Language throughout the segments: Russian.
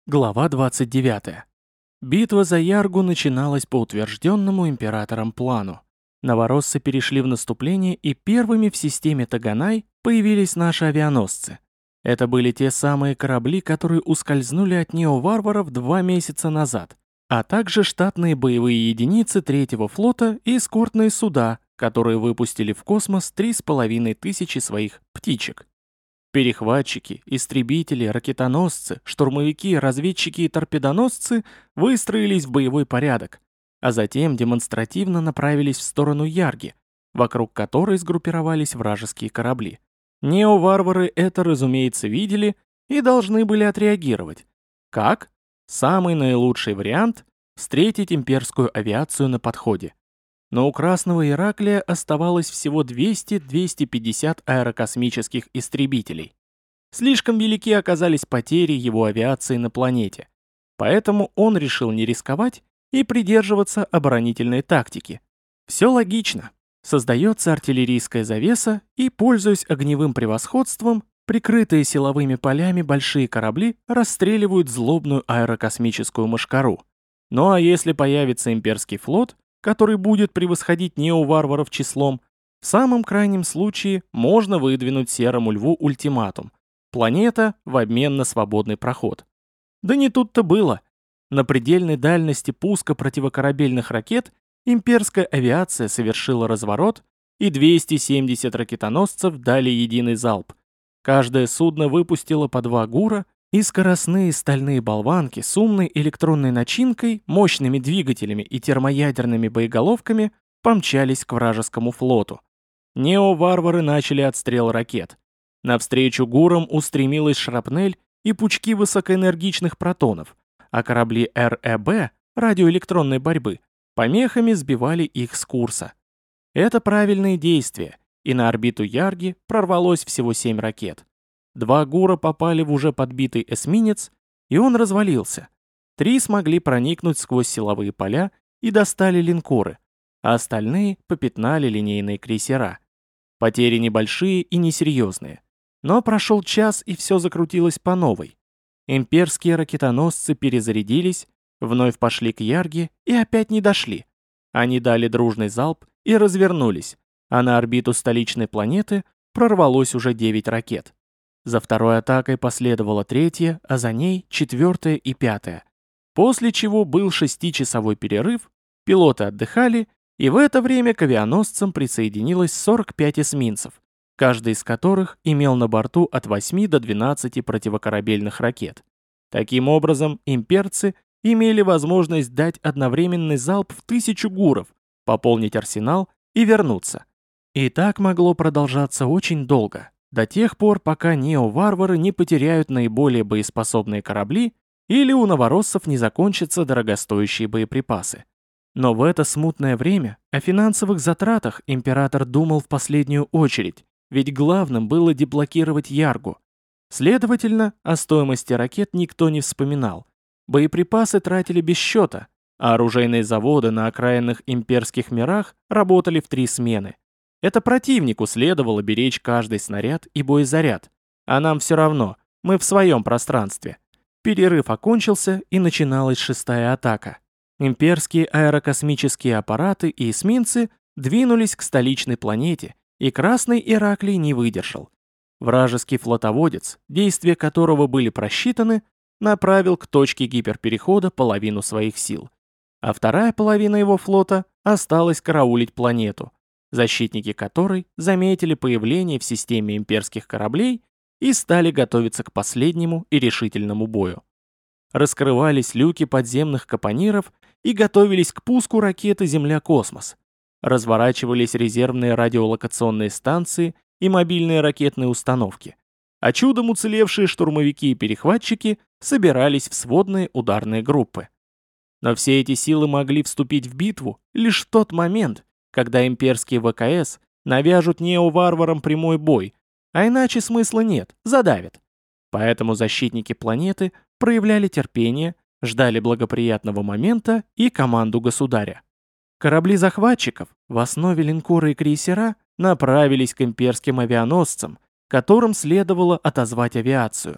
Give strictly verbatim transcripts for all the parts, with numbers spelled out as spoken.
Глава двадцать девятая. Битва за Яргу начиналась по утвержденному императором плану. Новороссы перешли в наступление, и первыми в системе Таганай появились наши авианосцы. Это были те самые корабли, которые ускользнули от неоварваров два месяца назад, а также штатные боевые единицы третьего флота и эскортные суда, которые выпустили в космос три с половиной тысячи своих «птичек». Перехватчики, истребители, ракетоносцы, штурмовики, разведчики и торпедоносцы выстроились в боевой порядок, а затем демонстративно направились в сторону Ярги, вокруг которой сгруппировались вражеские корабли. Неоварвары это, разумеется, видели и должны были отреагировать. Как? Самый наилучший вариант – встретить имперскую авиацию на подходе. Но у Красного Ираклия оставалось всего двести — двести пятьдесят аэрокосмических истребителей. Слишком велики оказались потери его авиации на планете. Поэтому он решил не рисковать и придерживаться оборонительной тактики. Все логично. Создается артиллерийская завеса, и, пользуясь огневым превосходством, прикрытые силовыми полями большие корабли расстреливают злобную аэрокосмическую мошкару. Ну а если появится имперский флот, который будет превосходить неоварваров числом, в самом крайнем случае можно выдвинуть Серому Льву ультиматум. Планета в обмен на свободный проход. Да не тут-то было. На предельной дальности пуска противокорабельных ракет имперская авиация совершила разворот, и двести семьдесят ракетоносцев дали единый залп. Каждое судно выпустило по два ГУРа, и скоростные стальные болванки с умной электронной начинкой, мощными двигателями и термоядерными боеголовками помчались к вражескому флоту. Неоварвары начали отстрел ракет. Навстречу ГУРам устремилась шрапнель и пучки высокоэнергичных протонов, а корабли РЭБ, радиоэлектронной борьбы, помехами сбивали их с курса. Это правильные действия, и на орбиту Ярги прорвалось всего семь ракет. Два ГУРа попали в уже подбитый эсминец, и он развалился. Три смогли проникнуть сквозь силовые поля и достали линкоры, а остальные попятнали линейные крейсера. Потери небольшие и несерьезные. Но прошел час, и все закрутилось по новой. Имперские ракетоносцы перезарядились, вновь пошли к Ярге и опять не дошли. Они дали дружный залп и развернулись, а на орбиту столичной планеты прорвалось уже девять ракет. За второй атакой последовала третья, а за ней четвертая и пятая. После чего был шестичасовой перерыв, пилоты отдыхали, и в это время к авианосцам присоединилось сорок пять эсминцев, каждый из которых имел на борту от восьми до двенадцати противокорабельных ракет. Таким образом, имперцы имели возможность дать одновременный залп в тысячу ГУРов, пополнить арсенал и вернуться. И так могло продолжаться очень долго. До тех пор, пока неоварвары не потеряют наиболее боеспособные корабли или у новороссов не закончатся дорогостоящие боеприпасы. Но в это смутное время о финансовых затратах император думал в последнюю очередь, ведь главным было деблокировать Яргу. Следовательно, о стоимости ракет никто не вспоминал. Боеприпасы тратили без счета, а оружейные заводы на окраинных имперских мирах работали в три смены. Это противнику следовало беречь каждый снаряд и боезаряд. А нам все равно, мы в своем пространстве. Перерыв окончился, и начиналась шестая атака. Имперские аэрокосмические аппараты и эсминцы двинулись к столичной планете, и Красный Ираклий не выдержал. Вражеский флотоводец, действия которого были просчитаны, направил к точке гиперперехода половину своих сил. А вторая половина его флота осталась караулить планету, защитники которой заметили появление в системе имперских кораблей и стали готовиться к последнему и решительному бою. Раскрывались люки подземных капониров и готовились к пуску ракеты «Земля-космос». Разворачивались резервные радиолокационные станции и мобильные ракетные установки, а чудом уцелевшие штурмовики и перехватчики собирались в сводные ударные группы. Но все эти силы могли вступить в битву лишь в тот момент, когда имперские ВКС навяжут неоварварам прямой бой, а иначе смысла нет, задавят. Поэтому защитники планеты проявляли терпение, ждали благоприятного момента и команду государя. Корабли захватчиков, в основе линкоры и крейсера, направились к имперским авианосцам, которым следовало отозвать авиацию.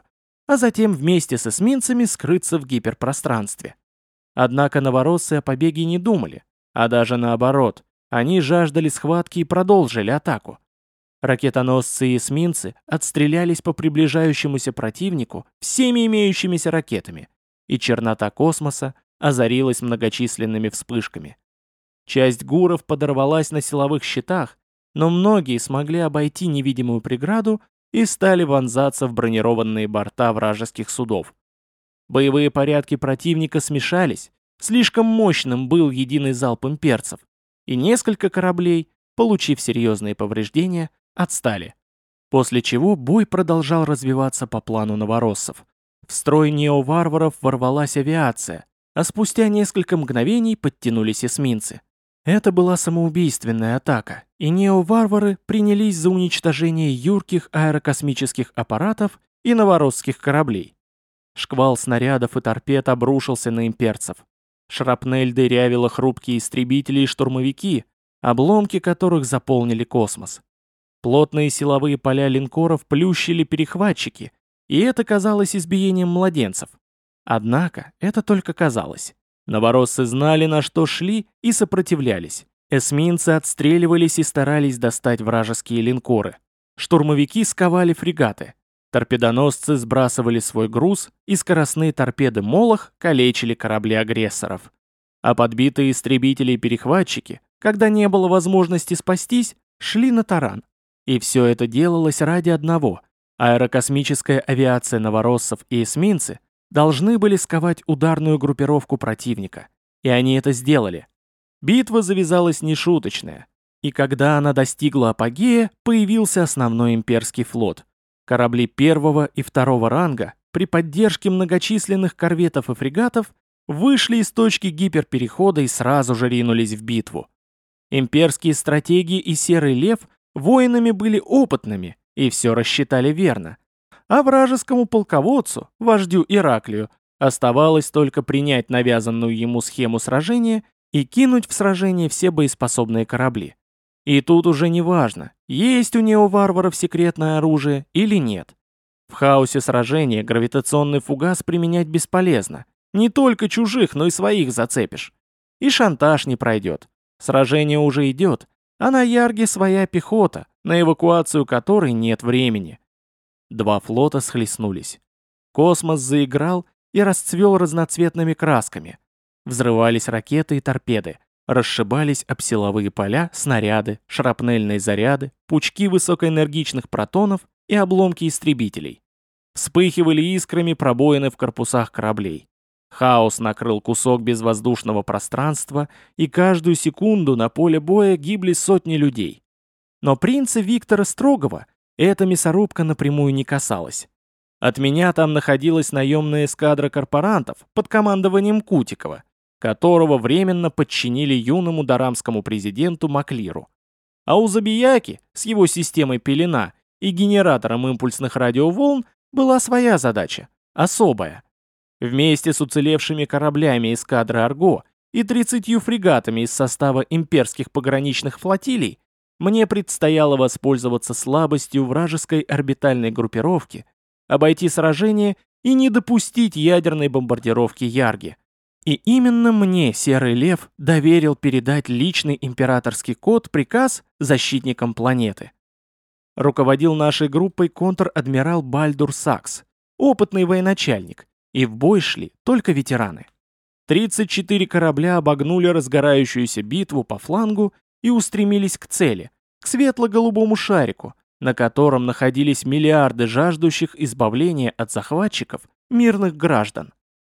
а затем вместе с эсминцами скрыться в гиперпространстве. Однако новороссы о побеге не думали, а даже наоборот, они жаждали схватки и продолжили атаку. Ракетоносцы и эсминцы отстрелялись по приближающемуся противнику всеми имеющимися ракетами, и чернота космоса озарилась многочисленными вспышками. Часть гуров подорвалась на силовых щитах, но многие смогли обойти невидимую преграду и стали вонзаться в бронированные борта вражеских судов. Боевые порядки противника смешались, слишком мощным был единый залп имперцев, и несколько кораблей, получив серьезные повреждения, отстали. После чего бой продолжал развиваться по плану новороссов. В строй неоварваров ворвалась авиация, а спустя несколько мгновений подтянулись эсминцы. Это была самоубийственная атака, и неоварвары принялись за уничтожение юрких аэрокосмических аппаратов и новоросских кораблей. Шквал снарядов и торпед обрушился на имперцев. Шрапнель дырявила хрупкие истребители и штурмовики, обломки которых заполнили космос. Плотные силовые поля линкоров плющили перехватчики, и это казалось избиением младенцев. Однако это только казалось. Новороссы знали, на что шли, и сопротивлялись. Эсминцы отстреливались и старались достать вражеские линкоры. Штурмовики сковали фрегаты. Торпедоносцы сбрасывали свой груз, и скоростные торпеды «Молох» калечили корабли агрессоров. А подбитые истребители и перехватчики, когда не было возможности спастись, шли на таран. И все это делалось ради одного. Аэрокосмическая авиация новороссов и эсминцы должны были сковать ударную группировку противника. И они это сделали. Битва завязалась нешуточная. И когда она достигла апогея, появился основной имперский флот. Корабли первого и второго ранга при поддержке многочисленных корветов и фрегатов вышли из точки гиперперехода и сразу же ринулись в битву. Имперские стратеги и Серый Лев воинами были опытными и все рассчитали верно. А вражескому полководцу, вождю Ираклию, оставалось только принять навязанную ему схему сражения и кинуть в сражение все боеспособные корабли. И тут уже не важно, есть у неоварваров секретное оружие или нет. В хаосе сражения гравитационный фугас применять бесполезно. Не только чужих, но и своих зацепишь. И шантаж не пройдет. Сражение уже идет, а на Ярге своя пехота, на эвакуацию которой нет времени. Два флота схлестнулись. Космос заиграл и расцвел разноцветными красками. Взрывались ракеты и торпеды. Расшибались об силовые поля, снаряды, шрапнельные заряды, пучки высокоэнергичных протонов и обломки истребителей. Вспыхивали искрами пробоины в корпусах кораблей. Хаос накрыл кусок безвоздушного пространства, и каждую секунду на поле боя гибли сотни людей. Но принца Виктора Строгова эта мясорубка напрямую не касалась. От меня там находилась наемная эскадра корпорантов под командованием Кутикова, которого временно подчинили юному дарамскому президенту Маклиру. А у Забияки с его системой пелена и генератором импульсных радиоволн была своя задача, особая. Вместе с уцелевшими кораблями эскадры Арго и тридцатью фрегатами из состава имперских пограничных флотилий мне предстояло воспользоваться слабостью вражеской орбитальной группировки, обойти сражение и не допустить ядерной бомбардировки Ярги. И именно мне Серый Лев доверил передать личный императорский код-приказ защитникам планеты. Руководил нашей группой контр-адмирал Бальдур Сакс, опытный военачальник, и в бой шли только ветераны. тридцать четыре корабля обогнули разгорающуюся битву по флангу и устремились к цели, к светло-голубому шарику, на котором находились миллиарды жаждущих избавления от захватчиков мирных граждан.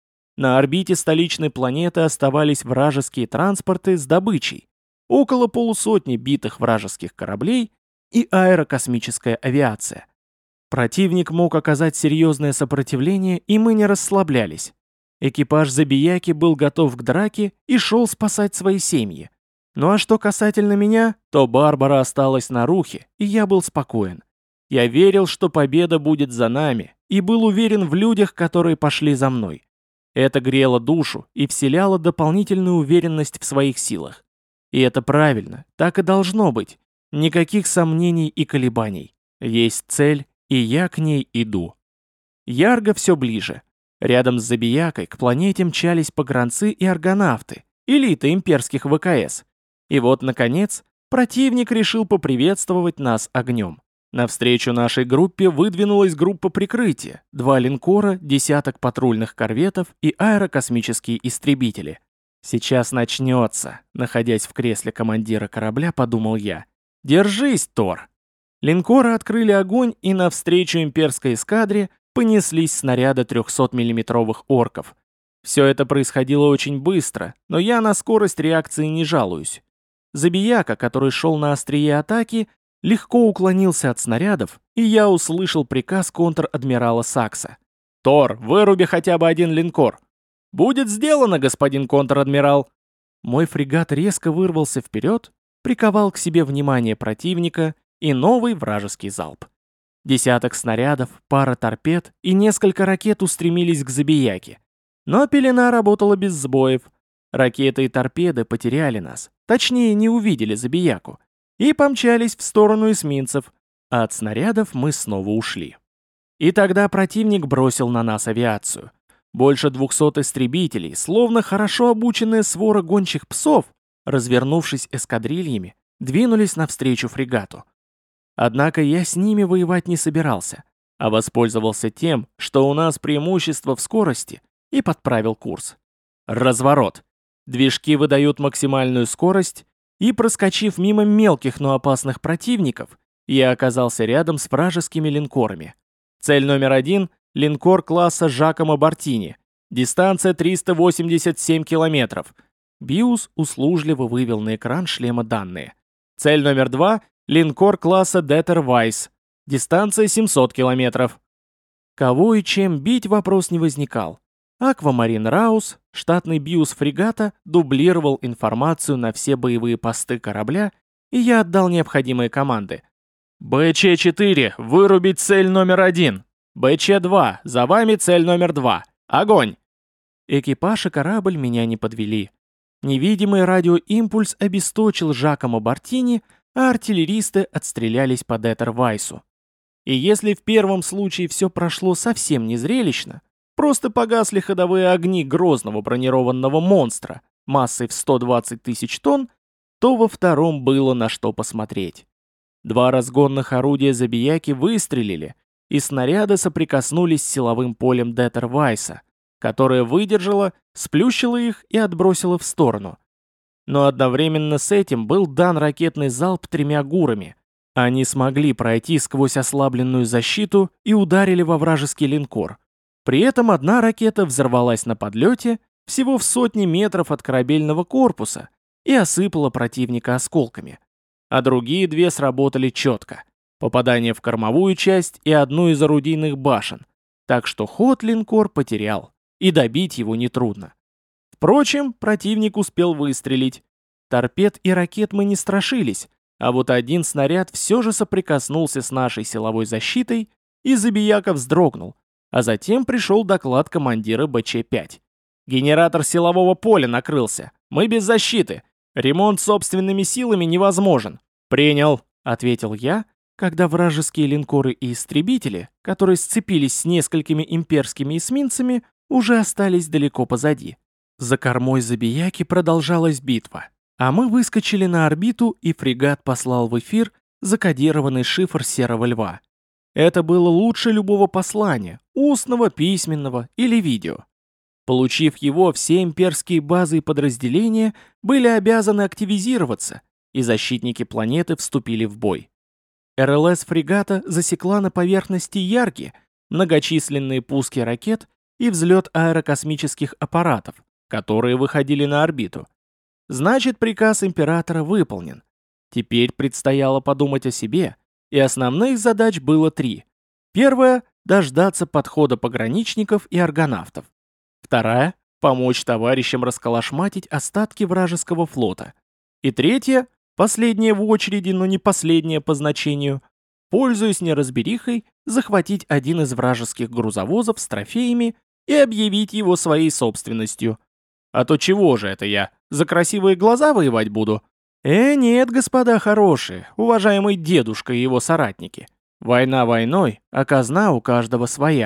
На орбите столичной планеты оставались вражеские транспорты с добычей, около полусотни битых вражеских кораблей и аэрокосмическая авиация. Противник мог оказать серьезное сопротивление, и мы не расслаблялись. Экипаж Забияки был готов к драке и шел спасать свои семьи. Ну а что касательно меня, то Барбара осталась на рухе, и я был спокоен. Я верил, что победа будет за нами, и был уверен в людях, которые пошли за мной. Это грело душу и вселяло дополнительную уверенность в своих силах. И это правильно, так и должно быть. Никаких сомнений и колебаний. Есть цель, и я к ней иду. Ярго все ближе. Рядом с Забиякой к планете мчались погранцы и аргонавты, элита имперских ВКС. И вот, наконец, противник решил поприветствовать нас огнем. Навстречу нашей группе выдвинулась группа прикрытия, два линкора, десяток патрульных корветов и аэрокосмические истребители. «Сейчас начнется», — находясь в кресле командира корабля, подумал я. «Держись, Тор!» Линкоры открыли огонь, и навстречу имперской эскадре понеслись снаряды трехсотмиллиметровых орков. Все это происходило очень быстро, но я на скорость реакции не жалуюсь. Забияка, который шел на острие атаки, легко уклонился от снарядов, и я услышал приказ контр-адмирала Сакса. «Тор, выруби хотя бы один линкор!» «Будет сделано, господин контр-адмирал!» Мой фрегат резко вырвался вперед, приковал к себе внимание противника и новый вражеский залп. Десяток снарядов, пара торпед и несколько ракет устремились к Забияке. Но пелена работала без сбоев. Ракеты и торпеды потеряли нас, точнее не увидели Забияку, и помчались в сторону эсминцев, а от снарядов мы снова ушли. И тогда противник бросил на нас авиацию. Больше двухсот истребителей, словно хорошо обученная свора гончих псов, развернувшись эскадрильями, двинулись навстречу фрегату. Однако я с ними воевать не собирался, а воспользовался тем, что у нас преимущество в скорости, и подправил курс. Разворот. Движки выдают максимальную скорость, и, проскочив мимо мелких, но опасных противников, я оказался рядом с вражескими линкорами. Цель номер один — линкор класса Жакомо Бартини. Дистанция триста восемьдесят семь километров. Биус услужливо вывел на экран шлема данные. Цель номер два — линкор класса Детер Вайс. Дистанция семьсот километров. Кого и чем бить, вопрос не возникал. Аквамарин Раус, штатный биус фрегата, дублировал информацию на все боевые посты корабля, и я отдал необходимые команды. бэ че четыре, вырубить цель номер один. бэ че два, за вами цель номер два. Огонь! Экипаж и корабль меня не подвели. Невидимый радиоимпульс обесточил Жакомо Бартини, а артиллеристы отстрелялись по Детер Вайсу. И если в первом случае все прошло совсем незрелищно, просто погасли ходовые огни грозного бронированного монстра массой в сто двадцать тысяч тонн, то во втором было на что посмотреть. Два разгонных орудия Забияки выстрелили, и снаряды соприкоснулись с силовым полем Детер Вайса, которое выдержало, сплющило их и отбросило в сторону. Но одновременно с этим был дан ракетный залп тремя гурами. Они смогли пройти сквозь ослабленную защиту и ударили во вражеский линкор. При этом одна ракета взорвалась на подлете всего в сотне метров от корабельного корпуса и осыпала противника осколками. А другие две сработали четко. Попадание в кормовую часть и одну из орудийных башен. Так что ход линкор потерял, и добить его нетрудно. Впрочем, противник успел выстрелить. Торпед и ракет мы не страшились, а вот один снаряд все же соприкоснулся с нашей силовой защитой, и Забияка вздрогнул. А затем пришел доклад командира бэ че пять. «Генератор силового поля накрылся. Мы без защиты. Ремонт собственными силами невозможен». «Принял», — ответил я, когда вражеские линкоры и истребители, которые сцепились с несколькими имперскими эсминцами, уже остались далеко позади. За кормой Забияки продолжалась битва, а мы выскочили на орбиту, и фрегат послал в эфир закодированный шифр Серого Льва. Это было лучше любого послания, устного, письменного или видео. Получив его, все имперские базы и подразделения были обязаны активизироваться, и защитники планеты вступили в бой. эр эл эс фрегата засекла на поверхности Ярги многочисленные пуски ракет и взлет аэрокосмических аппаратов, которые выходили на орбиту. Значит, приказ императора выполнен. Теперь предстояло подумать о себе, и основных задач было три. Первая — дождаться подхода пограничников и аргонавтов. Вторая — помочь товарищам расколошматить остатки вражеского флота. И третья, последняя в очереди, но не последняя по значению, пользуясь неразберихой, захватить один из вражеских грузовозов с трофеями и объявить его своей собственностью. А то чего же это я, за красивые глаза воевать буду? Э, нет, господа хорошие, уважаемый дедушка и его соратники. Война войной, а казна у каждого своя.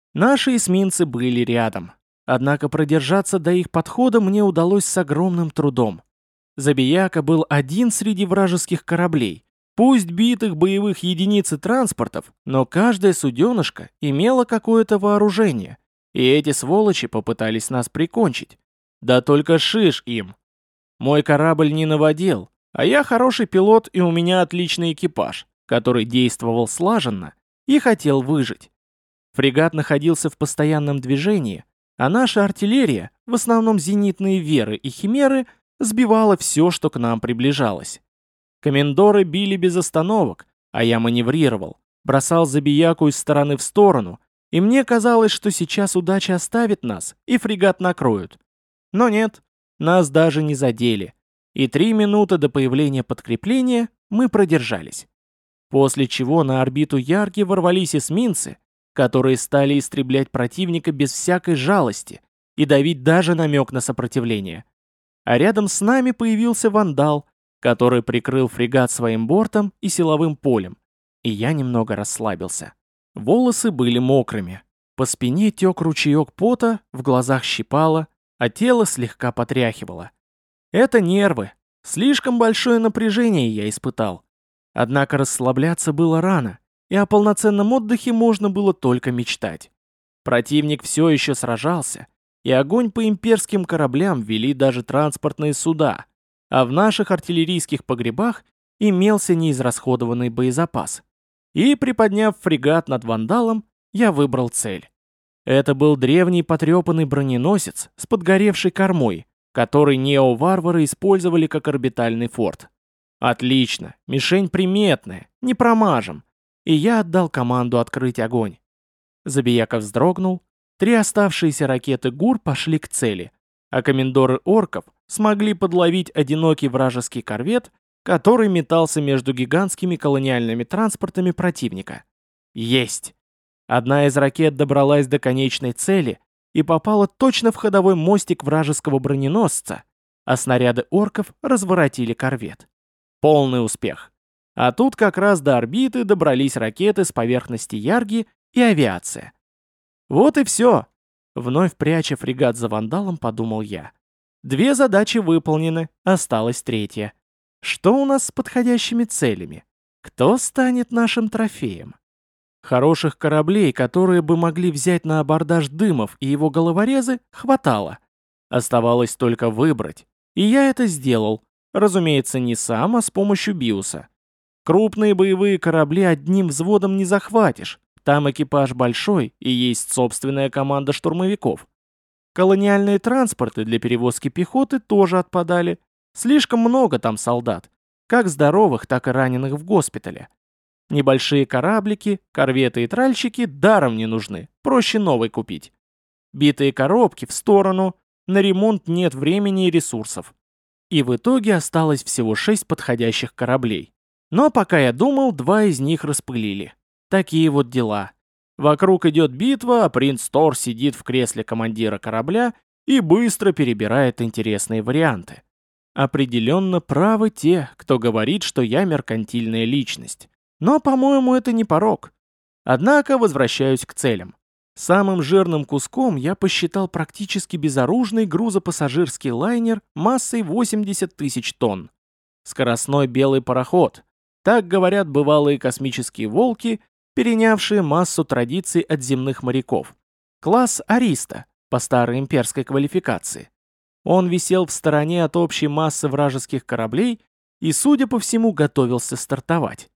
Наши эсминцы были рядом. Однако продержаться до их подхода мне удалось с огромным трудом. Забияка был один среди вражеских кораблей, пусть битых боевых единиц и транспортов, но каждая суденышко имела какое-то вооружение, и эти сволочи попытались нас прикончить. Да только шиш им. Мой корабль не наводил, а я хороший пилот и у меня отличный экипаж, который действовал слаженно и хотел выжить. Фрегат находился в постоянном движении, а наша артиллерия, в основном зенитные веры и химеры, сбивала все, что к нам приближалось. Комендоры били без остановок, а я маневрировал, бросал забияку из стороны в сторону, и мне казалось, что сейчас удача оставит нас, и фрегат накроют. Но нет, нас даже не задели, и три минуты до появления подкрепления мы продержались. После чего на орбиту Ярги ворвались эсминцы, которые стали истреблять противника без всякой жалости и давить даже намек на сопротивление. А рядом с нами появился вандал, который прикрыл фрегат своим бортом и силовым полем, и я немного расслабился. Волосы были мокрыми, по спине тек ручеек пота, в глазах щипало, а тело слегка потряхивало. Это нервы, слишком большое напряжение я испытал. Однако расслабляться было рано, и о полноценном отдыхе можно было только мечтать. Противник все еще сражался, и огонь по имперским кораблям вели даже транспортные суда, а в наших артиллерийских погребах имелся неизрасходованный боезапас. И, приподняв фрегат над вандалом, я выбрал цель. Это был древний потрепанный броненосец с подгоревшей кормой, который нео-варвары использовали как орбитальный форт. Отлично, мишень приметная, не промажем. И я отдал команду открыть огонь. Забияка вздрогнул, три оставшиеся ракеты ГУР пошли к цели, а комендоры орков смогли подловить одинокий вражеский корвет, который метался между гигантскими колониальными транспортами противника. Есть! Одна из ракет добралась до конечной цели и попала точно в ходовой мостик вражеского броненосца, а снаряды орков разворотили корвет. Полный успех. А тут как раз до орбиты добрались ракеты с поверхности Ярги и авиация. Вот и все. Вновь пряча фрегат за вандалом, подумал я. Две задачи выполнены, осталась третья. Что у нас с подходящими целями? Кто станет нашим трофеем? Хороших кораблей, которые бы могли взять на абордаж Дымов и его головорезы, хватало. Оставалось только выбрать. И я это сделал. Разумеется, не сам, а с помощью Биуса. Крупные боевые корабли одним взводом не захватишь. Там экипаж большой и есть собственная команда штурмовиков. Колониальные транспорты для перевозки пехоты тоже отпадали. Слишком много там солдат. Как здоровых, так и раненых в госпитале. Небольшие кораблики, корветы и тральщики даром не нужны. Проще новый купить. Битые коробки в сторону. На ремонт нет времени и ресурсов. И в итоге осталось всего шесть подходящих кораблей. Но пока я думал, два из них распылили. Такие вот дела. Вокруг идет битва, а принц Тор сидит в кресле командира корабля и быстро перебирает интересные варианты. Определенно правы те, кто говорит, что я меркантильная личность. Но, по-моему, это не порок. Однако возвращаюсь к целям. Самым жирным куском я посчитал практически безоружный грузопассажирский лайнер массой восемьдесят тысяч тонн. Скоростной белый пароход. Так говорят бывалые космические волки, перенявшие массу традиций от земных моряков. Класс Ариста, по старой имперской квалификации. Он висел в стороне от общей массы вражеских кораблей и, судя по всему, готовился стартовать.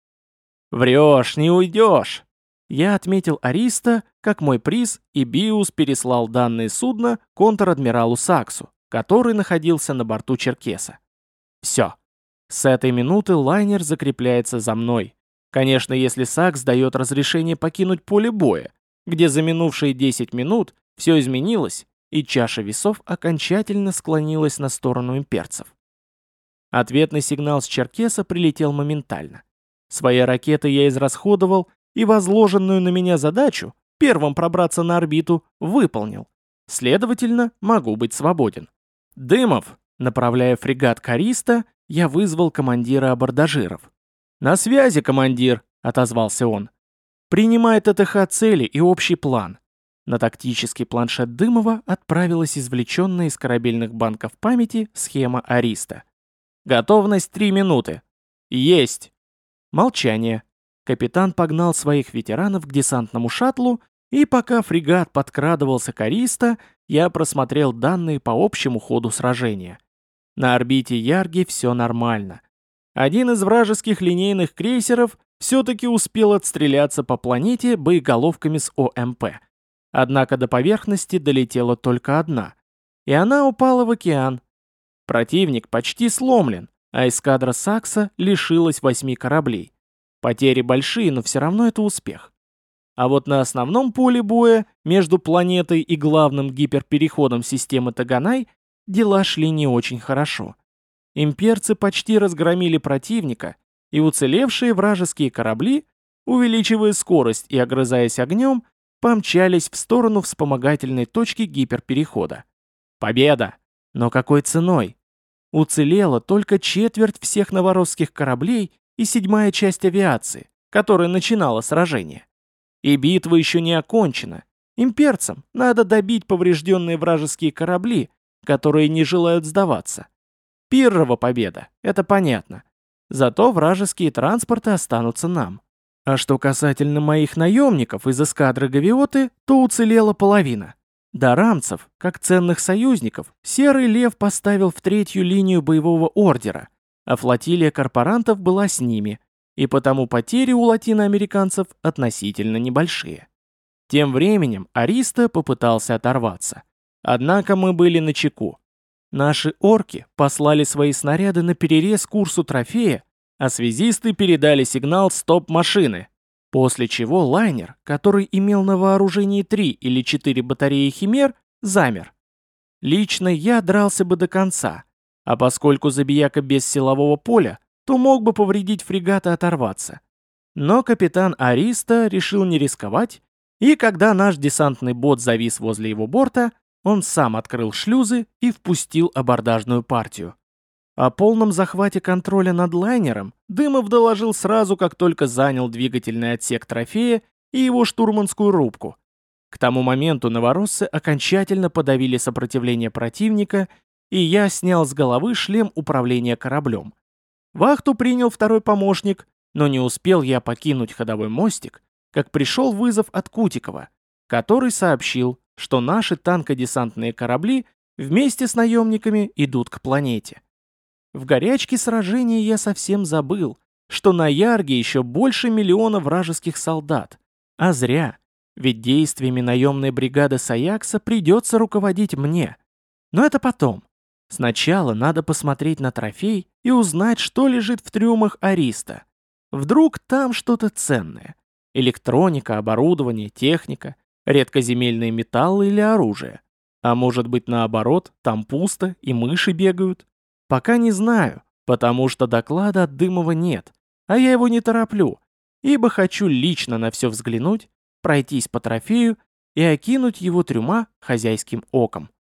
«Врешь, не уйдешь!» Я отметил Ариста как мой приз, и Биус переслал данные судна контр-адмиралу Саксу, который находился на борту Черкеса. Все. С этой минуты лайнер закрепляется за мной. Конечно, если Сакс дает разрешение покинуть поле боя, где за минувшие десять минут все изменилось, и чаша весов окончательно склонилась на сторону имперцев. Ответный сигнал с Черкеса прилетел моментально. Свои ракеты я израсходовал, и возложенную на меня задачу, первым пробраться на орбиту, выполнил. Следовательно, могу быть свободен. «Дымов!» Направляя фрегат к Ариста, я вызвал командира абордажиров. «На связи, командир!» — отозвался он. «Принимай ТТХ цели и общий план. На тактический планшет Дымова отправилась извлеченная из корабельных банков памяти схема Ариста. «Готовность три минуты». «Есть!» Молчание. Капитан погнал своих ветеранов к десантному шаттлу, и пока фрегат подкрадывался к Ариста, я просмотрел данные по общему ходу сражения. На орбите Ярги все нормально. Один из вражеских линейных крейсеров все-таки успел отстреляться по планете боеголовками с О М П. Однако до поверхности долетела только одна, и она упала в океан. Противник почти сломлен, а эскадра Сакса лишилась восьми кораблей. Потери большие, но все равно это успех. А вот на основном поле боя, между планетой и главным гиперпереходом системы Таганай, дела шли не очень хорошо. Имперцы почти разгромили противника, и уцелевшие вражеские корабли, увеличивая скорость и огрызаясь огнем, помчались в сторону вспомогательной точки гиперперехода. Победа! Но какой ценой? Уцелела только четверть всех новоросских кораблей и седьмая часть авиации, которая начинала сражение. И битва еще не окончена. Имперцам надо добить поврежденные вражеские корабли, которые не желают сдаваться. Пиррова победа, это понятно. Зато вражеские транспорты останутся нам. А что касательно моих наемников из эскадры Гавиоты, то уцелела половина. Дарамцев, как ценных союзников, Серый Лев поставил в третью линию боевого ордера, а флотилия корпорантов была с ними, и потому потери у латиноамериканцев относительно небольшие. Тем временем Ариста попытался оторваться. Однако мы были начеку. Наши орки послали свои снаряды на перерез курсу трофея, а связисты передали сигнал «Стоп машины», после чего лайнер, который имел на вооружении три или четыре батареи «Химер», замер. Лично я дрался бы до конца, а поскольку Забияка без силового поля, то мог бы повредить фрегат и оторваться. Но капитан Ариста решил не рисковать, и когда наш десантный бот завис возле его борта, он сам открыл шлюзы и впустил абордажную партию. О полном захвате контроля над лайнером Дымов доложил сразу, как только занял двигательный отсек трофея и его штурманскую рубку. К тому моменту новороссы окончательно подавили сопротивление противника, и я снял с головы шлем управления кораблем. Вахту принял второй помощник, но не успел я покинуть ходовой мостик, как пришел вызов от Кутикова, который сообщил, что наши танкодесантные корабли вместе с наемниками идут к планете. В горячке сражения я совсем забыл, что на Ярге еще больше миллиона вражеских солдат. А зря, ведь действиями наемной бригады Саякса придется руководить мне. Но это потом. Сначала надо посмотреть на трофей и узнать, что лежит в трюмах Ариста. Вдруг там что-то ценное. Электроника, оборудование, техника, редкоземельные металлы или оружие. А может быть наоборот, там пусто и мыши бегают. Пока не знаю, потому что доклада от Дымова нет, а я его не тороплю, ибо хочу лично на все взглянуть, пройтись по трофею и окинуть его трюма хозяйским оком.